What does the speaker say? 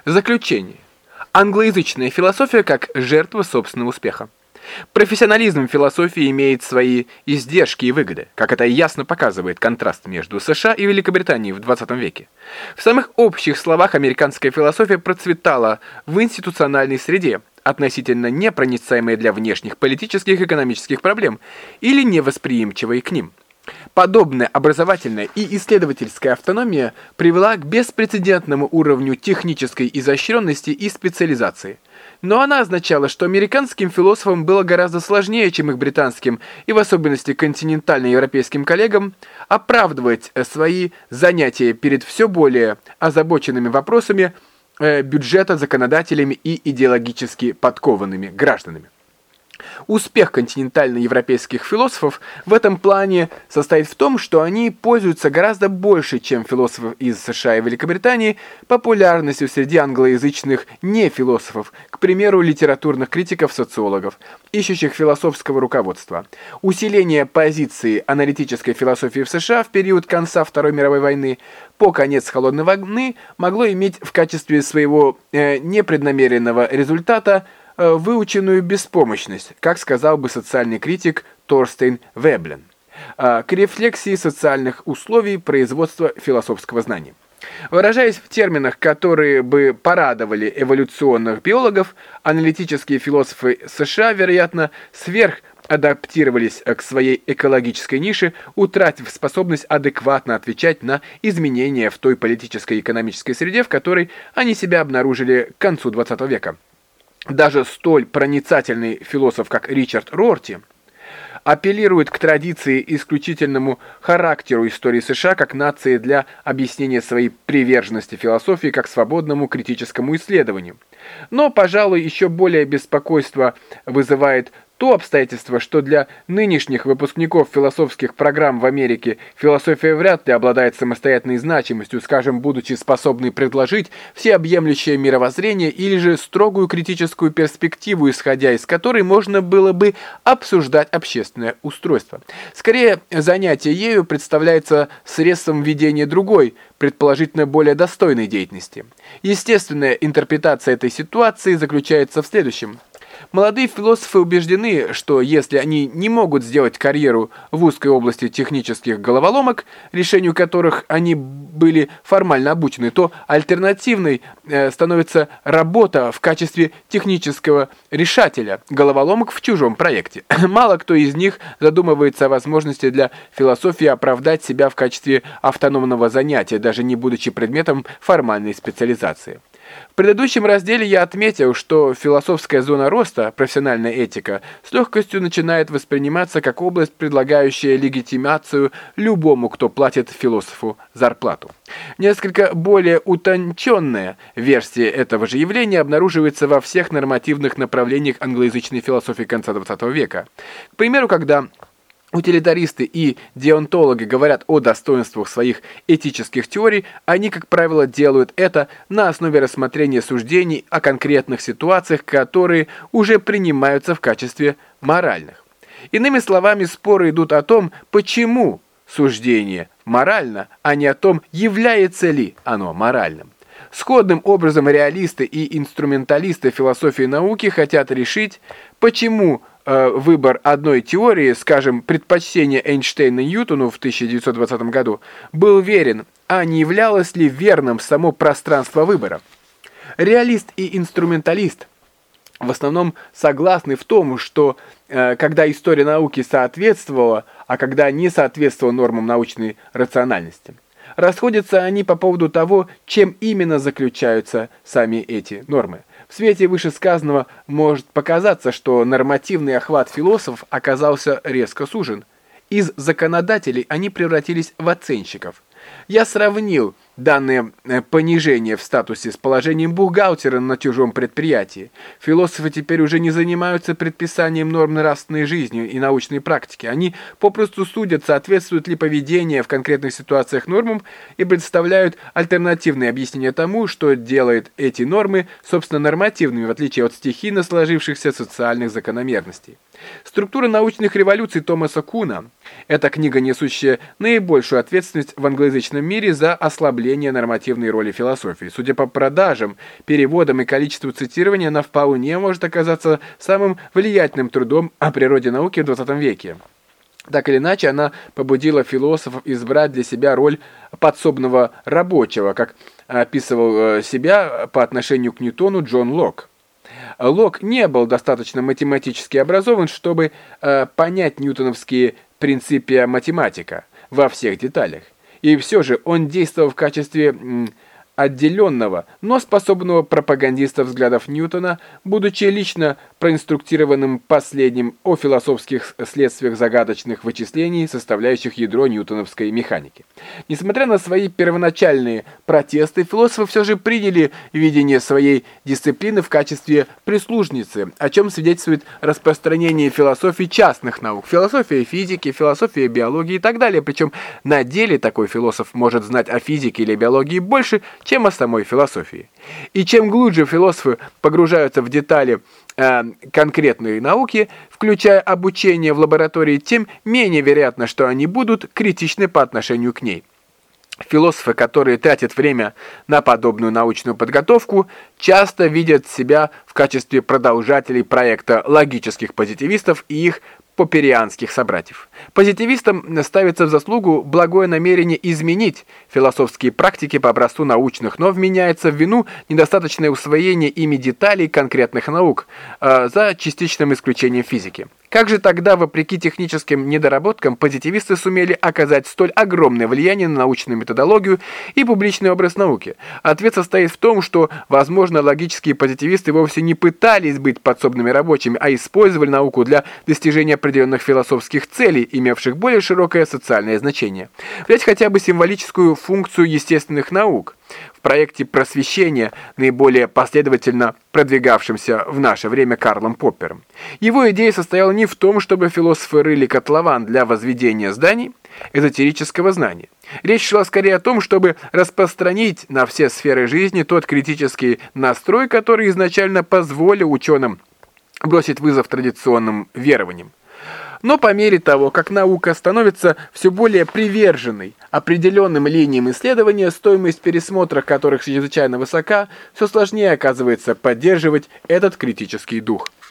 Заключение. Англоязычная философия как жертва собственного успеха. Профессионализм в философии имеет свои издержки и выгоды, как это ясно показывает контраст между США и Великобританией в 20 веке. В самых общих словах американская философия процветала в институциональной среде, относительно непроницаемой для внешних политических и экономических проблем или невосприимчивой к ним. Подобная образовательная и исследовательская автономия привела к беспрецедентному уровню технической изощренности и специализации. Но она означала, что американским философам было гораздо сложнее, чем их британским и в особенности континентально-европейским коллегам, оправдывать свои занятия перед все более озабоченными вопросами бюджета законодателями и идеологически подкованными гражданами. Успех континентально-европейских философов в этом плане состоит в том, что они пользуются гораздо больше, чем философы из США и Великобритании, популярностью среди англоязычных нефилософов, к примеру, литературных критиков-социологов, ищущих философского руководства. Усиление позиции аналитической философии в США в период конца Второй мировой войны по конец Холодной войны могло иметь в качестве своего непреднамеренного результата выученную беспомощность, как сказал бы социальный критик Торстейн Веблен, к рефлексии социальных условий производства философского знания. Выражаясь в терминах, которые бы порадовали эволюционных биологов, аналитические философы США, вероятно, сверхадаптировались к своей экологической нише, утратив способность адекватно отвечать на изменения в той политической и экономической среде, в которой они себя обнаружили к концу XX века. Даже столь проницательный философ, как Ричард Рорти, апеллирует к традиции и исключительному характеру истории США как нации для объяснения своей приверженности философии как свободному критическому исследованию. Но, пожалуй, еще более беспокойство вызывает то обстоятельство, что для нынешних выпускников философских программ в Америке философия вряд ли обладает самостоятельной значимостью, скажем, будучи способной предложить всеобъемлющее мировоззрение или же строгую критическую перспективу, исходя из которой можно было бы обсуждать общественное устройство. Скорее, занятие ею представляется средством ведения другой, предположительно более достойной деятельности. Естественная интерпретация этой ситуации заключается в следующем. Молодые философы убеждены, что если они не могут сделать карьеру в узкой области технических головоломок, решению которых они были формально обучены, то альтернативной становится работа в качестве технического решателя головоломок в чужом проекте. Мало кто из них задумывается о возможности для философии оправдать себя в качестве автономного занятия, даже не будучи предметом формальной специализации. В предыдущем разделе я отметил, что философская зона роста, профессиональная этика, с легкостью начинает восприниматься как область, предлагающая легитимацию любому, кто платит философу зарплату. Несколько более утонченная версия этого же явления обнаруживается во всех нормативных направлениях англоязычной философии конца XX века. К примеру, когда утилитаристы и деонтологи говорят о достоинствах своих этических теорий, они, как правило, делают это на основе рассмотрения суждений о конкретных ситуациях, которые уже принимаются в качестве моральных. Иными словами, споры идут о том, почему суждение морально, а не о том, является ли оно моральным. Сходным образом реалисты и инструменталисты философии науки хотят решить, почему выбор одной теории, скажем, предпочтение Эйнштейна Ньютону в 1920 году, был верен, а не являлось ли верным само пространство выбора. Реалист и инструменталист в основном согласны в том, что когда история науки соответствовала, а когда не соответствовала нормам научной рациональности. Расходятся они по поводу того, чем именно заключаются сами эти нормы. В свете вышесказанного может показаться, что нормативный охват философов оказался резко сужен. Из законодателей они превратились в оценщиков. Я сравнил данное понижение в статусе с положением бухгалтера на чужом предприятии. Философы теперь уже не занимаются предписанием норм нравственной жизни и научной практики. Они попросту судят, соответствует ли поведение в конкретных ситуациях нормам, и представляют альтернативные объяснения тому, что делает эти нормы, собственно, нормативными, в отличие от стихийно сложившихся социальных закономерностей. Структура научных революций Томаса Куна – это книга, несущая наибольшую ответственность в англоязычном мире за ослабление укрепления нормативной роли философии. Судя по продажам, переводам и количеству цитирования, она вполне может оказаться самым влиятельным трудом о природе науки в XX веке. Так или иначе, она побудила философов избрать для себя роль подсобного рабочего, как описывал себя по отношению к Ньютону Джон Лок. Лок не был достаточно математически образован, чтобы понять ньютоновские принципы математика во всех деталях. И все же он действовал в качестве отделенного, но способного пропагандиста взглядов Ньютона, будучи лично проинструктированным последним о философских следствиях загадочных вычислений, составляющих ядро ньютоновской механики. Несмотря на свои первоначальные протесты, философы все же приняли видение своей дисциплины в качестве прислужницы, о чем свидетельствует распространение философии частных наук, философия физики, философия биологии и так далее. Причем на деле такой философ может знать о физике или биологии больше, чем о самой философии. И чем глубже философы погружаются в детали конкретной науки, включая обучение в лаборатории, тем менее вероятно, что они будут критичны по отношению к ней. Философы, которые тратят время на подобную научную подготовку, часто видят себя в качестве продолжателей проекта логических позитивистов и их попперианских собратьев. Позитивистам ставится в заслугу благое намерение изменить философские практики по образцу научных, но вменяется в вину недостаточное усвоение ими деталей конкретных наук, за частичным исключением физики. Как же тогда, вопреки техническим недоработкам, позитивисты сумели оказать столь огромное влияние на научную методологию и публичный образ науки? Ответ состоит в том, что, возможно, логические позитивисты вовсе не пытались быть подсобными рабочими, а использовали науку для достижения определенных философских целей, имевших более широкое социальное значение. Взять хотя бы символическую функцию естественных наук. В проекте просвещения, наиболее последовательно продвигавшемся в наше время Карлом Поппером. Его идея состояла не в том, чтобы философы рыли котлован для возведения зданий эзотерического знания. Речь шла скорее о том, чтобы распространить на все сферы жизни тот критический настрой, который изначально позволил ученым бросить вызов традиционным верованиям. Но по мере того, как наука становится все более приверженной определенным линиям исследования, стоимость пересмотра которых чрезвычайно высока, все сложнее оказывается поддерживать этот критический дух.